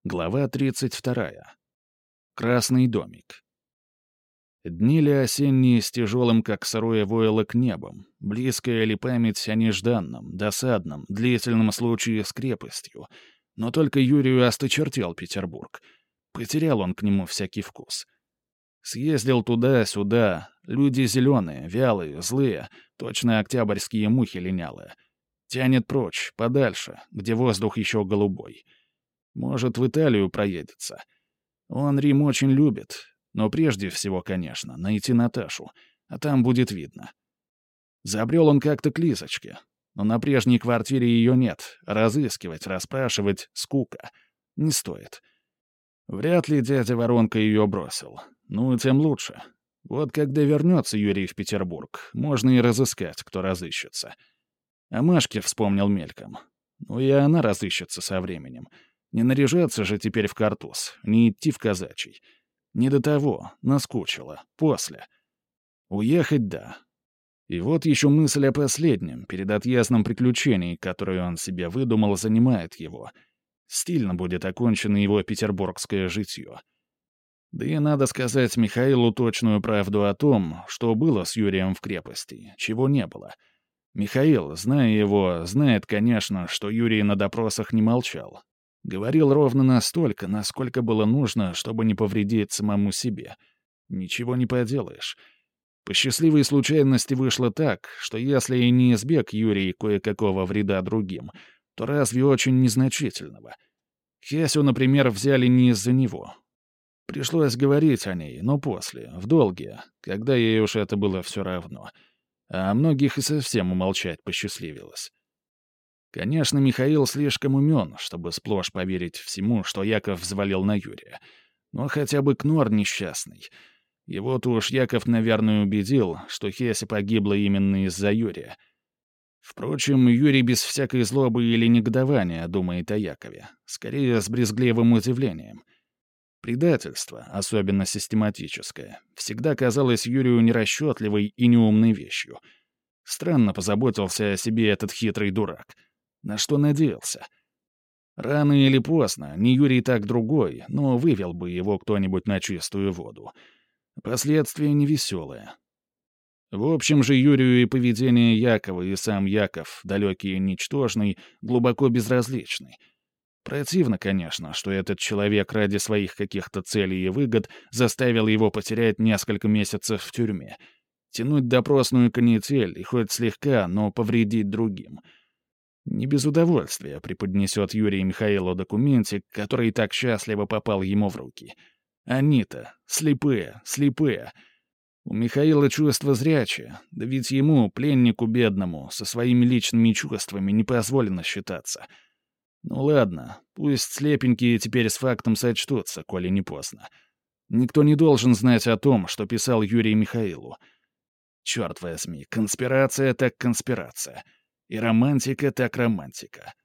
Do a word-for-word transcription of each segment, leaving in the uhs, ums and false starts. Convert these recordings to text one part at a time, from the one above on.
Глава тридцать вторая. Красный домик. Дни ли осенние с тяжелым, как сырое войлок, небом, близкая ли память о нежданном, досадном, длительном случае с крепостью, но только Юрию осточертел Петербург. Потерял он к нему всякий вкус. Съездил туда-сюда, люди зеленые, вялые, злые, точно октябрьские мухи линялые. Тянет прочь, подальше, где воздух еще голубой. Может, в Италию проедется. Он Рим очень любит, но прежде всего, конечно, найти Наташу, а там будет видно. Забрел он как-то к Лизочке, но на прежней квартире ее нет, разыскивать, расспрашивать — скука. Не стоит. Вряд ли дядя Воронка ее бросил. Ну, тем лучше. Вот когда вернется Юрий в Петербург, можно и разыскать, кто разыщется. О Машке вспомнил мельком. Ну и она разыщется со временем. Не наряжаться же теперь в картуз, не идти в казачий. Не до того, наскучило, после. Уехать — да. И вот еще мысль о последнем, перед отъездом приключений, которое он себе выдумал, занимает его. Стильно будет окончено его петербургское житье. Да и надо сказать Михаилу точную правду о том, что было с Юрием в крепости, чего не было. Михаил, зная его, знает, конечно, что Юрий на допросах не молчал. Говорил ровно настолько, насколько было нужно, чтобы не повредить самому себе. Ничего не поделаешь. По счастливой случайности вышло так, что если и не избег Юрий кое-какого вреда другим, то разве очень незначительного. Хесю, например, взяли не из-за него. Пришлось говорить о ней, но после, в долге, когда ей уж это было все равно. А о многих и совсем умолчать посчастливилось. Конечно, Михаил слишком умен, чтобы сплошь поверить всему, что Яков взвалил на Юрия. Но хотя бы Кнор несчастный. Его-то уж Яков, наверное, убедил, что Хеся погибла именно из-за Юрия. Впрочем, Юрий без всякой злобы или негодования думает о Якове. Скорее, с брезгливым удивлением. Предательство, особенно систематическое, всегда казалось Юрию нерасчетливой и неумной вещью. Странно позаботился о себе этот хитрый дурак. На что надеялся? Рано или поздно, не Юрий так другой, но вывел бы его кто-нибудь на чистую воду. Последствия невеселые. В общем же, Юрию и поведение Якова, и сам Яков, далекий и ничтожный, глубоко безразличны. Противно, конечно, что этот человек ради своих каких-то целей и выгод заставил его потерять несколько месяцев в тюрьме. Тянуть допросную канитель и хоть слегка, но повредить другим. Не без удовольствия преподнесет Юрий Михаилу документик, который так счастливо попал ему в руки. Они-то слепые, слепые. У Михаила чувство зрячее, да ведь ему, пленнику бедному, со своими личными чувствами не позволено считаться. Ну ладно, пусть слепенькие теперь с фактом сочтутся, коли не поздно. Никто не должен знать о том, что писал Юрий Михаилу. Черт возьми, конспирация так конспирация. И романтика так романтика.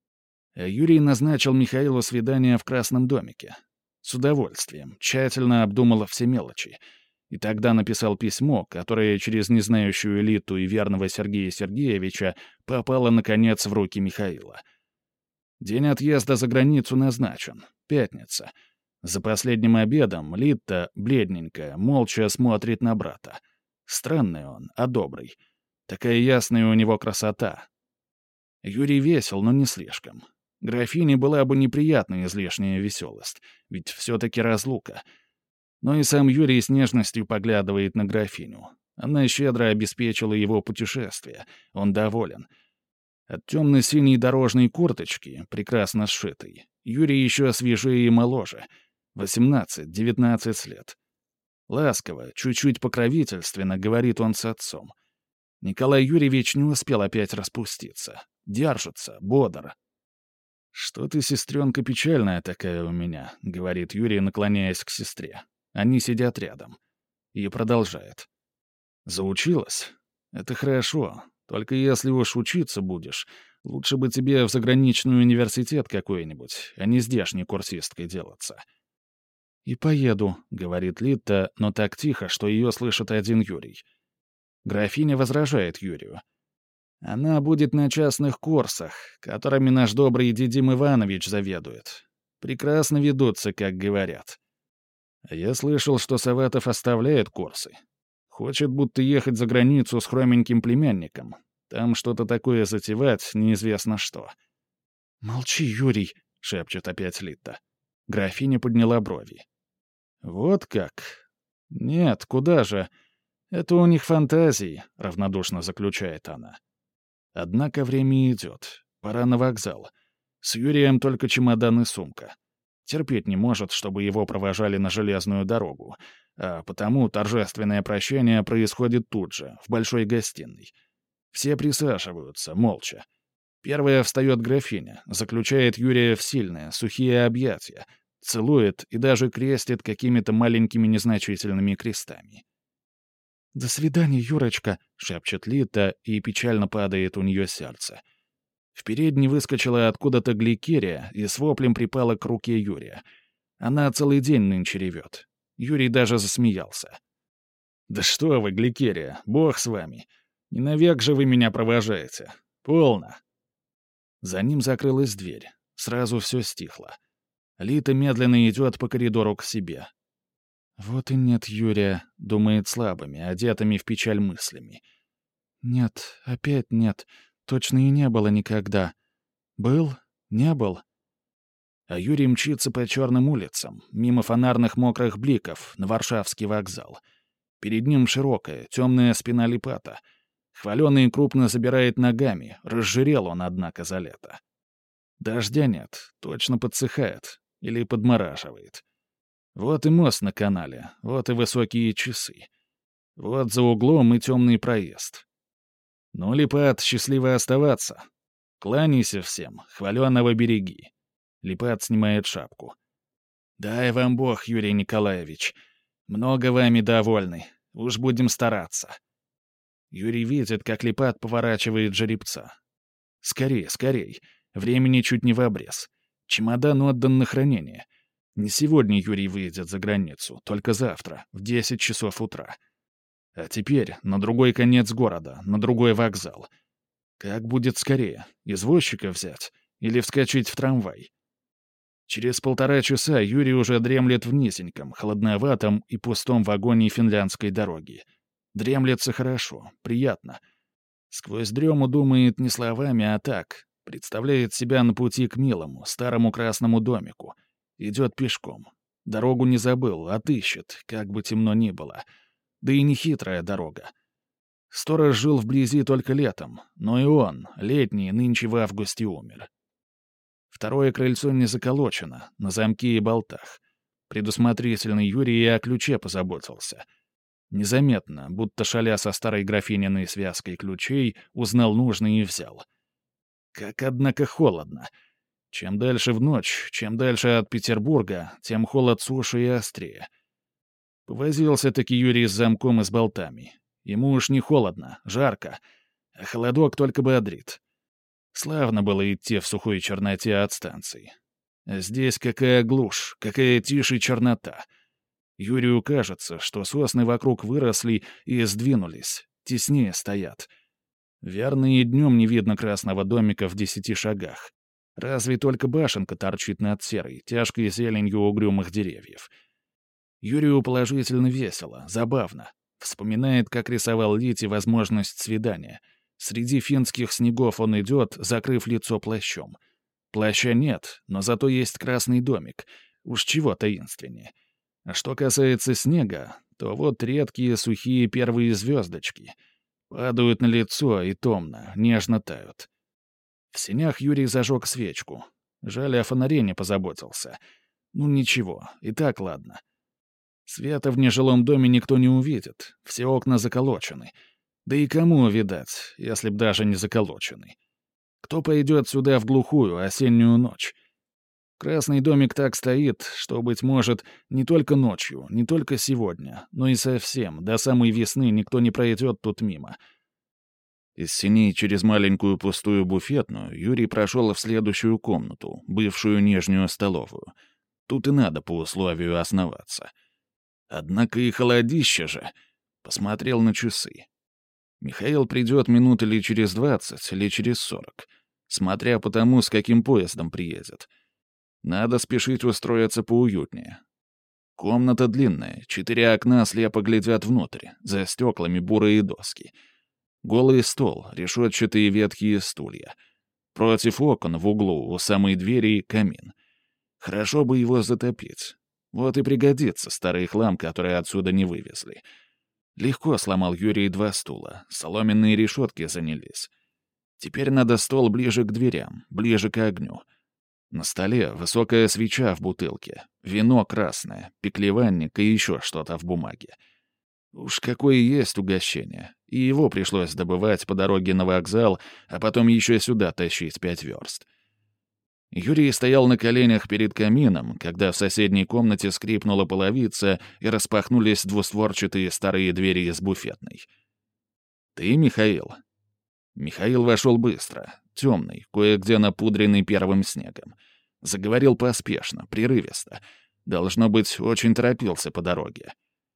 Юрий назначил Михаилу свидание в Красном домике. С удовольствием, тщательно обдумал все мелочи. И тогда написал письмо, которое через незнающую элиту и верного Сергея Сергеевича попало, наконец, в руки Михаила. День отъезда за границу назначен. Пятница. За последним обедом Литта, бледненькая, молча смотрит на брата. Странный он, а добрый. Такая ясная у него красота. Юрий весел, но не слишком. Графине была бы неприятна излишняя веселость, ведь все-таки разлука. Но и сам Юрий с нежностью поглядывает на графиню. Она щедро обеспечила его путешествие. Он доволен. От темно-синей дорожной курточки, прекрасно сшитой, Юрий еще свежее и моложе. восемнадцать-девятнадцать лет. Ласково, чуть-чуть покровительственно говорит он с отцом. Николай Юрьевич не успел опять распуститься. Держится, бодр. «Что ты, сестренка, печальная такая у меня», — говорит Юрий, наклоняясь к сестре. Они сидят рядом. И продолжает. «Заучилась? Это хорошо. Только если уж учиться будешь, лучше бы тебе в заграничный университет какой-нибудь, а не здешней курсисткой делаться». «И поеду», — говорит Литта, но так тихо, что ее слышит один Юрий. Графиня возражает Юрию. «Она будет на частных курсах, которыми наш добрый Дидим Иванович заведует. Прекрасно ведутся, как говорят. А я слышал, что Саватов оставляет курсы. Хочет будто ехать за границу с хроменьким племянником. Там что-то такое затевать, неизвестно что. «Молчи, Юрий», — шепчет опять Литта. Графиня подняла брови. «Вот как? Нет, куда же? Это у них фантазии», — равнодушно заключает она. Однако время идет. Пора на вокзал. С Юрием только чемодан и сумка. Терпеть не может, чтобы его провожали на железную дорогу, а потому торжественное прощание происходит тут же, в большой гостиной. Все присаживаются, молча. Первая встает графиня, заключает Юрия в сильные, сухие объятия, целует и даже крестит какими-то маленькими незначительными крестами. «До свидания, Юрочка», — шепчет Лита, и печально падает у нее сердце. В передней выскочила откуда-то Гликерия и с воплем припала к руке Юрия. Она целый день нынче ревет. Юрий даже засмеялся. «Да что вы, Гликерия, бог с вами. Не навек же вы меня провожаете. Полно». За ним закрылась дверь. Сразу все стихло. Лита медленно идет по коридору к себе. «Вот и нет Юрия», — думает слабыми, одетыми в печаль мыслями. «Нет, опять нет. Точно и не было никогда. Был? Не был?» А Юрий мчится по черным улицам, мимо фонарных мокрых бликов, на Варшавский вокзал. Перед ним широкая, темная спина Липата. Хваленый крупно забирает ногами, разжирел он, однако, за лето. Дождя нет, точно подсыхает или подмораживает. Вот и мост на канале, вот и высокие часы. Вот за углом и темный проезд. Ну, Липат, счастливо оставаться. Кланяйся всем, хваленого береги. Липат снимает шапку. «Дай вам Бог, Юрий Николаевич. Много вами довольны. Уж будем стараться». Юрий видит, как Липат поворачивает жеребца. «Скорей, скорей. Времени чуть не в обрез. Чемодан отдан на хранение. Не сегодня Юрий выйдет за границу, только завтра, в десять часов утра. А теперь на другой конец города, на другой вокзал. Как будет скорее, извозчика взять или вскочить в трамвай?» Через полтора часа Юрий уже дремлет в низеньком, холодноватом и пустом вагоне финляндской дороги. Дремлется хорошо, приятно. Сквозь дрему думает не словами, а так. Представляет себя на пути к милому, старому красному домику. Идет пешком. Дорогу не забыл, отыщет, как бы темно ни было. Да и не хитрая дорога. Сторож жил вблизи только летом, но и он, летний, нынче в августе умер. Второе крыльцо не заколочено, на замке и болтах. Предусмотрительный Юрий и о ключе позаботился. Незаметно, будто шаля со старой графининой связкой ключей, узнал нужный и взял. Как, однако, холодно. Чем дальше в ночь, чем дальше от Петербурга, тем холод суше и острее. Повозился-таки Юрий с замком и с болтами. Ему уж не холодно, жарко, а холодок только бодрит. Славно было идти в сухой черноте от станции. А здесь какая глушь, какая тишь и чернота. Юрию кажется, что сосны вокруг выросли и сдвинулись, теснее стоят. Верно, и днем не видно красного домика в десяти шагах. Разве только башенка торчит над серой, тяжкой зеленью угрюмых деревьев. Юрию положительно весело, забавно. Вспоминает, как рисовал Лите возможность свидания. Среди финских снегов он идет, закрыв лицо плащом. Плаща нет, но зато есть красный домик. Уж чего таинственнее. А что касается снега, то вот редкие сухие первые звездочки. Падают на лицо и томно, нежно тают. В сенях Юрий зажег свечку. Жаль, о фонаре не позаботился. Ну ничего, и так ладно. Света в нежилом доме никто не увидит, все окна заколочены. Да и кому видать, если б даже не заколочены? Кто пойдет сюда в глухую осеннюю ночь? Красный домик так стоит, что, быть может, не только ночью, не только сегодня, но и совсем, до самой весны никто не пройдет тут мимо. Из сеней через маленькую пустую буфетную Юрий прошел в следующую комнату, бывшую нижнюю столовую. Тут и надо по условию основаться. Однако и холодище же. Посмотрел на часы. Михаил придет минут или через двадцать, или через сорок, смотря по тому, с каким поездом приедет. Надо спешить устроиться поуютнее. Комната длинная, четыре окна слепо глядят внутрь, за стеклами бурые доски. Голый стол, решетчатые ветхие стулья. Против окон в углу у самой двери камин. Хорошо бы его затопить. Вот и пригодится старый хлам, который отсюда не вывезли. Легко сломал Юрий два стула, соломенные решетки занялись. Теперь надо стол ближе к дверям, ближе к огню. На столе высокая свеча в бутылке, вино красное, пеклеванник и еще что-то в бумаге. Уж какое есть угощение. И его пришлось добывать по дороге на вокзал, а потом еще сюда тащить пять верст. Юрий стоял на коленях перед камином, когда в соседней комнате скрипнула половица и распахнулись двустворчатые старые двери из буфетной. «Ты, Михаил?» Михаил вошел быстро, темный, кое-где напудренный первым снегом. Заговорил поспешно, прерывисто. Должно быть, очень торопился по дороге.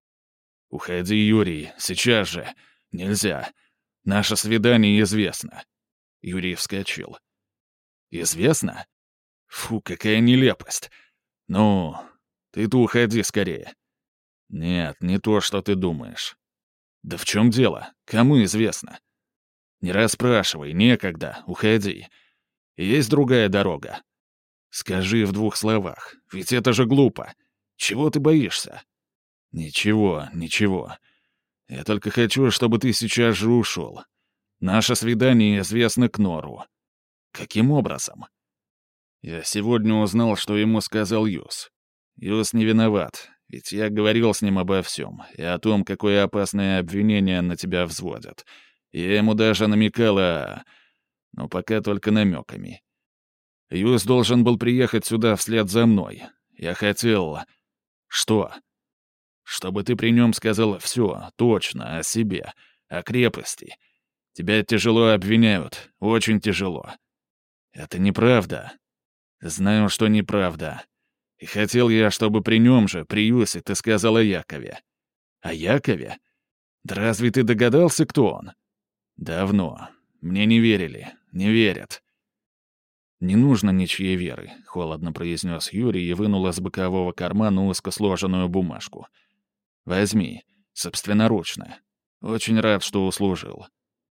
«Уходи, Юрий, сейчас же. Нельзя. Наше свидание известно». Юрий вскочил. «Известно? Фу, какая нелепость. Ну, ты-то уходи скорее». «Нет, не то, что ты думаешь». «Да в чем дело? Кому известно?» «Не расспрашивай, некогда, уходи. Есть другая дорога. Скажи в двух словах, ведь это же глупо. Чего ты боишься?» «Ничего, ничего. Я только хочу, чтобы ты сейчас же ушел. Наше свидание известно Кнору». «Каким образом?» «Я сегодня узнал, что ему сказал Юс. Юс не виноват, ведь я говорил с ним обо всем, и о том, какое опасное обвинение на тебя взводят. Я ему даже намекала, но пока только намеками. Юс должен был приехать сюда вслед за мной. Я хотел... Что? Чтобы ты при нем сказал все, точно, о себе, о крепости. Тебя тяжело обвиняют, очень тяжело. Это неправда. Знаю, что неправда. И хотел я, чтобы при нем же, при Юсе, ты сказал о Якове. О Якове? Да разве ты догадался, кто он? Давно. Мне не верили, не верят. «Не нужно ничьей веры», — холодно произнес Юрий и вынул из бокового кармана узко сложенную бумажку. «Возьми, собственноручно. Очень рад, что услужил».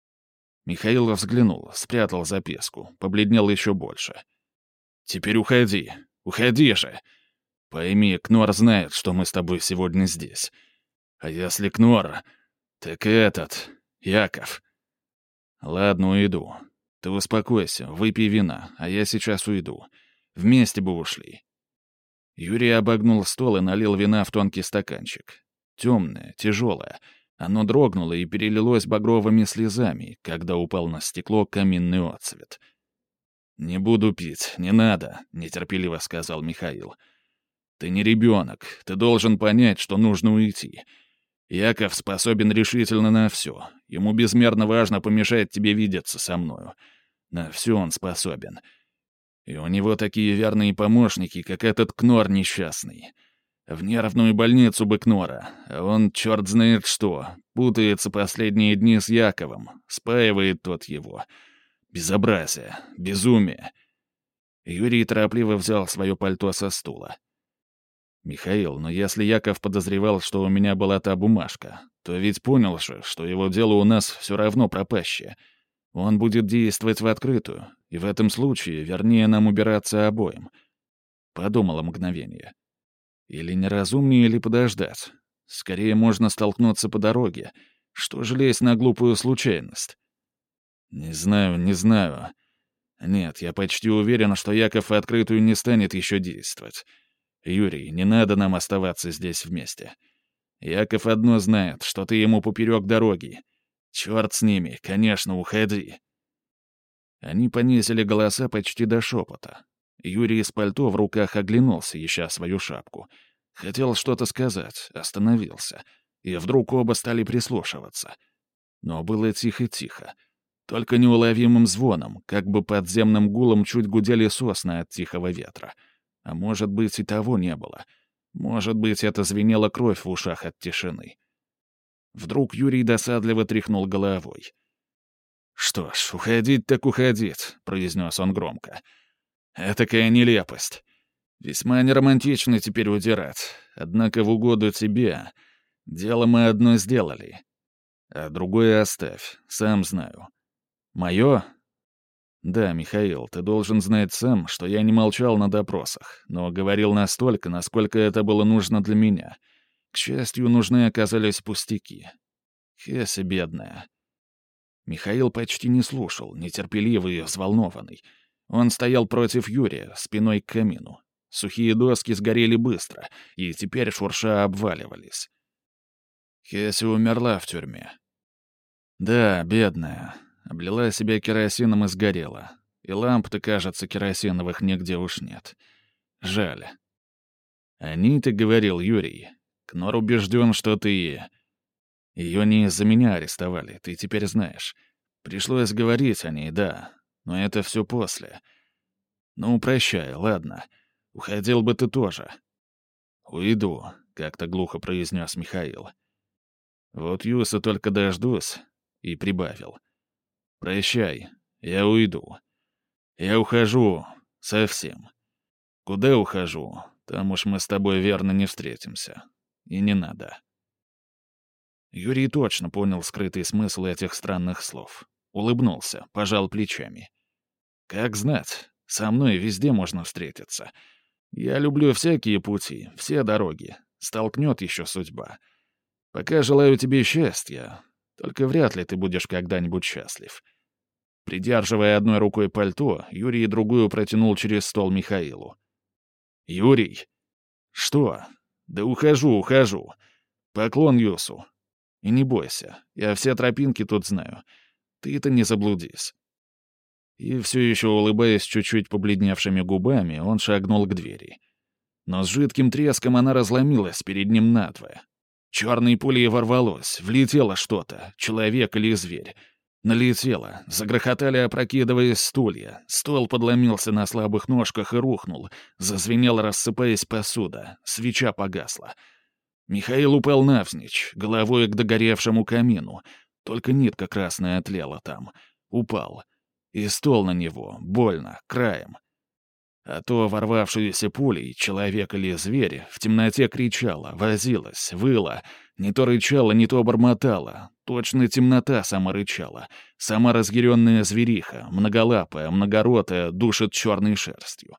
Михаил взглянул, спрятал записку, побледнел еще больше. «Теперь уходи, уходи же. Пойми, Кнор знает, что мы с тобой сегодня здесь. А если Кнор, так этот, Яков. Ладно, уйду. Ты успокойся, выпей вина, а я сейчас уйду. Вместе бы ушли». Юрий обогнул стол и налил вина в тонкий стаканчик. Темное, тяжелое. Оно дрогнуло и перелилось багровыми слезами, когда упал на стекло каминный отцвет. «Не буду пить, не надо», — нетерпеливо сказал Михаил. «Ты не ребенок, ты должен понять, что нужно уйти. Яков способен решительно на все. Ему безмерно важно помешать тебе видеться со мною. На все он способен. И у него такие верные помощники, как этот Кнор несчастный. В нервную больницу бы Кнора, а он черт знает что, путается последние дни с Яковом, спаивает тот его. Безобразие, безумие». Юрий торопливо взял свое пальто со стула. «Михаил, но если Яков подозревал, что у меня была та бумажка, то ведь понял же, что его дело у нас все равно пропащее. Он будет действовать в открытую, и в этом случае вернее нам убираться обоим». Подумала мгновение. Или неразумнее, или подождать. Скорее можно столкнуться по дороге. Что же лезть на глупую случайность? Не знаю, не знаю. Нет, я почти уверен, что Яков в открытую не станет еще действовать. Юрий, не надо нам оставаться здесь вместе. Яков одно знает, что ты ему поперек дороги. Черт с ними, конечно, уходи». Они понизили голоса почти до шепота. Юрий из пальто в руках оглянулся, ища свою шапку. Хотел что-то сказать, остановился. И вдруг оба стали прислушиваться. Но было тихо-тихо. Только неуловимым звоном, как бы подземным гулом чуть гудели сосны от тихого ветра. А может быть, и того не было. Может быть, это звенела кровь в ушах от тишины. Вдруг Юрий досадливо тряхнул головой. «Что ж, уходить так уходить», — произнес он громко. «Этакая нелепость. Весьма неромантично теперь удирать. Однако в угоду тебе дело мы одно сделали. А другое оставь, сам знаю. Мое? Да, Михаил, ты должен знать сам, что я не молчал на допросах, но говорил настолько, насколько это было нужно для меня. К счастью, нужны оказались пустяки. Хеся бедная. Михаил почти не слушал, нетерпеливый и взволнованный. Он стоял против Юрия, спиной к камину. Сухие доски сгорели быстро, и теперь шурша обваливались. Хеся умерла в тюрьме. Да, бедная. Облила себя керосином и сгорела. И ламп-то, кажется, керосиновых нигде уж нет. Жаль. Они, ты говорил, Юрий. Кнор убежден, что ты... Ее не из-за меня арестовали, ты теперь знаешь. Пришлось говорить о ней, да. Но это все после. Ну, прощай, ладно. Уходил бы ты тоже. Уйду, как-то глухо произнес Михаил. Вот Юса только дождусь. И прибавил. Прощай, я уйду. Я ухожу совсем. Куда ухожу, там уж мы с тобой верно не встретимся. И не надо. Юрий точно понял скрытый смысл этих странных слов. Улыбнулся, пожал плечами. Как знать, со мной везде можно встретиться. Я люблю всякие пути, все дороги. Столкнет еще судьба. Пока желаю тебе счастья, только вряд ли ты будешь когда-нибудь счастлив. Придерживая одной рукой пальто, Юрий другую протянул через стол Михаилу. «Юрий!» «Что?» «Да ухожу, ухожу. Поклон Юсу. И не бойся, я все тропинки тут знаю. Ты-то не заблудись». И все еще улыбаясь чуть-чуть побледневшими губами, он шагнул к двери. Но с жидким треском она разломилась перед ним надвое. Черной пулей ворвалось, влетело что-то, человек или зверь. Налетело, загрохотали, опрокидываясь стулья. Стол подломился на слабых ножках и рухнул. Зазвенел, рассыпаясь посуда. Свеча погасла. Михаил упал навзничь, головой к догоревшему камину. Только нитка красная отлела там. Упал. И стол на него, больно, краем. А то ворвавшуюся пулей человек или зверь в темноте кричала, возилась, выла, не то рычала, не то бормотала. Точно темнота сама рычала. Сама разъяренная звериха, многолапая, многоротая, душит черной шерстью.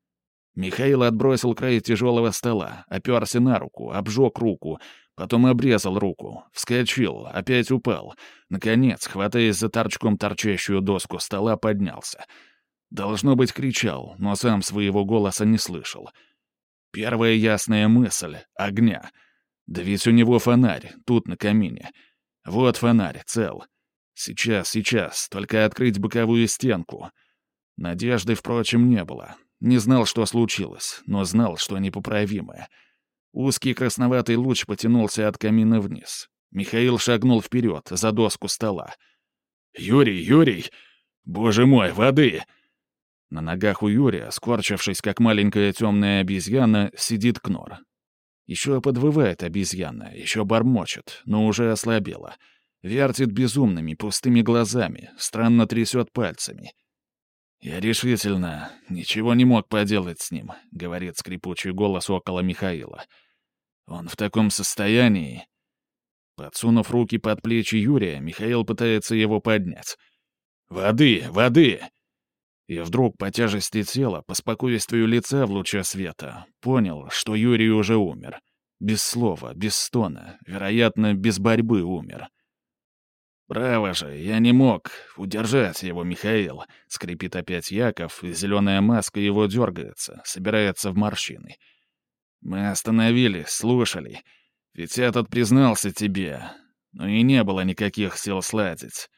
Михаил отбросил край тяжелого стола, оперся на руку, обжег руку, потом обрезал руку, вскочил, опять упал. Наконец, хватаясь за торчком торчащую доску стола, поднялся. Должно быть, кричал, но сам своего голоса не слышал. Первая ясная мысль — огня. Да ведь у него фонарь, тут на камине. Вот фонарь, цел. Сейчас, сейчас, только открыть боковую стенку. Надежды, впрочем, не было. Не знал, что случилось, но знал, что непоправимое. Узкий красноватый луч потянулся от камина вниз. Михаил шагнул вперед, за доску стола. «Юрий, Юрий! Боже мой, воды!» На ногах у Юрия, скорчившись, как маленькая темная обезьяна, сидит Кнор. Еще подвывает обезьяна, еще бормочет, но уже ослабела. Вертит безумными, пустыми глазами, странно трясет пальцами. «Я решительно ничего не мог поделать с ним», — говорит скрипучий голос около Михаила. «Он в таком состоянии...» Подсунув руки под плечи Юрия, Михаил пытается его поднять. «Воды! Воды!» И вдруг по тяжести тела, по спокойствию лица в луче света, понял, что Юрий уже умер. Без слова, без стона, вероятно, без борьбы умер. «Право же, я не мог удержать его, Михаил», — скрипит опять Яков, и зеленая маска его дергается, собирается в морщины. «Мы остановились, слушали. Ведь этот признался тебе, но и не было никаких сил сладить».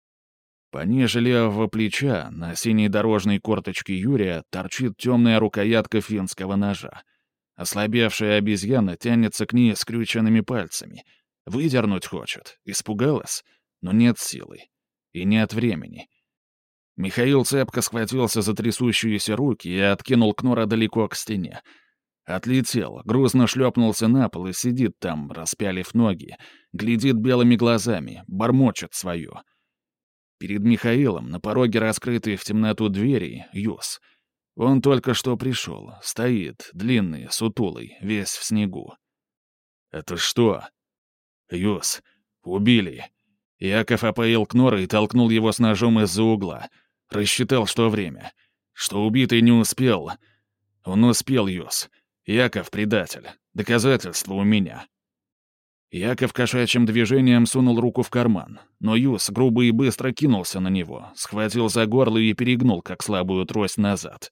Пониже левого плеча, на синей дорожной корточке Юрия, торчит темная рукоятка финского ножа. Ослабевшая обезьяна тянется к ней скрюченными пальцами. Выдернуть хочет. Испугалась? Но нет силы. И нет времени. Михаил цепко схватился за трясущиеся руки и откинул Кнора далеко к стене. Отлетел, грузно шлепнулся на пол и сидит там, распялив ноги, глядит белыми глазами, бормочет свое. Перед Михаилом, на пороге раскрытой в темноту двери, Юс. Он только что пришел. Стоит, длинный, сутулый, весь в снегу. «Это что?» «Юс, убили». Яков опоил Кнора и толкнул его с ножом из-за угла. Рассчитал, что время. Что убитый не успел. Он успел, Юс. Яков — предатель. Доказательства у меня. Яков кошачьим движением сунул руку в карман, но Юс грубо и быстро кинулся на него, схватил за горло и перегнул, как слабую трость, назад.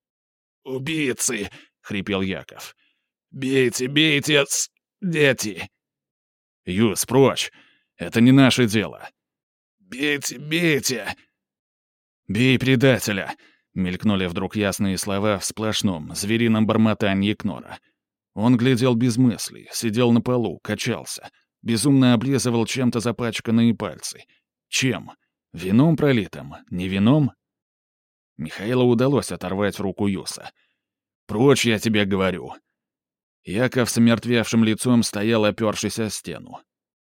«Убийцы!» — хрипел Яков. «Бейте, бейте, с... дети!» «Юс, прочь! Это не наше дело!» «Бейте, бейте!» «Бей предателя!» — мелькнули вдруг ясные слова в сплошном, зверином бормотании Кнора. Он глядел без мыслей, сидел на полу, качался, безумно облизывал чем-то запачканные пальцы. Чем? Вином пролитым? Не вином? Михаилу удалось оторвать руку Юса. «Прочь, я тебе говорю!» Яков с омертвевшим лицом стоял, опершись о стену.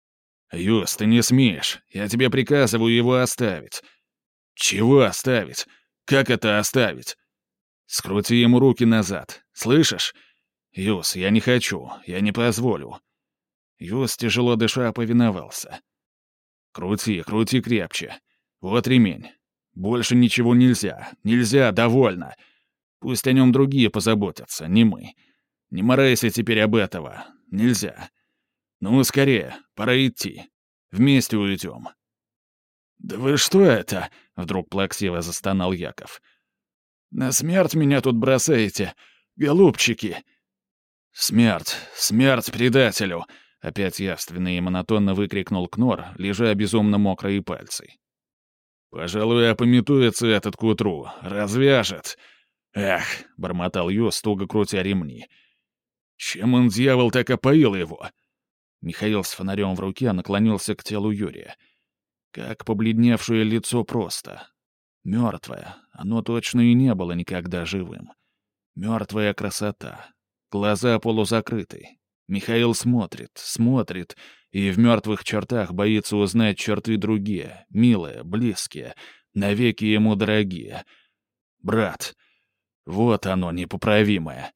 «Юс, ты не смеешь. Я тебе приказываю его оставить». «Чего оставить? Как это оставить?» «Скрути ему руки назад. Слышишь? Юс, я не хочу. Я не позволю». Юс, тяжело дыша, повиновался. «Крути, крути крепче. Вот ремень. Больше ничего нельзя. Нельзя, довольно. Пусть о нем другие позаботятся, не мы. Не морайся теперь об этого. Нельзя. Ну, скорее, пора идти. Вместе уйдем». «Да вы что это?» — вдруг плаксиво застонал Яков. «На смерть меня тут бросаете, голубчики!» «Смерть! Смерть предателю!» — опять явственно и монотонно выкрикнул Кнор, лежа безумно мокрые пальцы. «Пожалуй, опамятуется этот к утру. Развяжет!» «Эх!» — бормотал Юс, туго крутя ремни. «Чем он, дьявол, так опоил его?» Михаил с фонарем в руке наклонился к телу Юрия. Как побледневшее лицо просто. Мертвое. Оно точно и не было никогда живым. Мертвая красота. Глаза полузакрыты. Михаил смотрит, смотрит, и в мертвых чертах боится узнать черты другие, милые, близкие, навеки ему дорогие. Брат. Вот оно, непоправимое.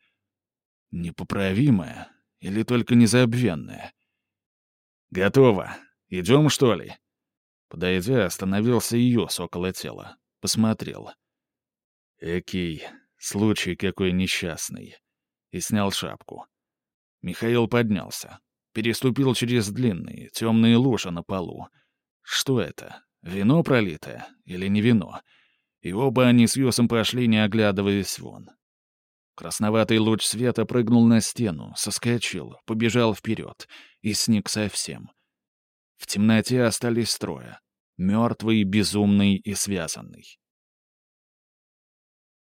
Непоправимое или только незабвенное? «Готово. Идем, что ли?» Подойдя, остановился Юс около тела. Посмотрел. Экий, случай какой несчастный. И снял шапку. Михаил поднялся. Переступил через длинные, темные лужи на полу. Что это? Вино пролитое? Или не вино? И оба они с Юсом пошли, не оглядываясь вон. Красноватый луч света прыгнул на стену, соскочил, побежал вперед и сник совсем. В темноте остались трое. Мертвый, безумный и связанный.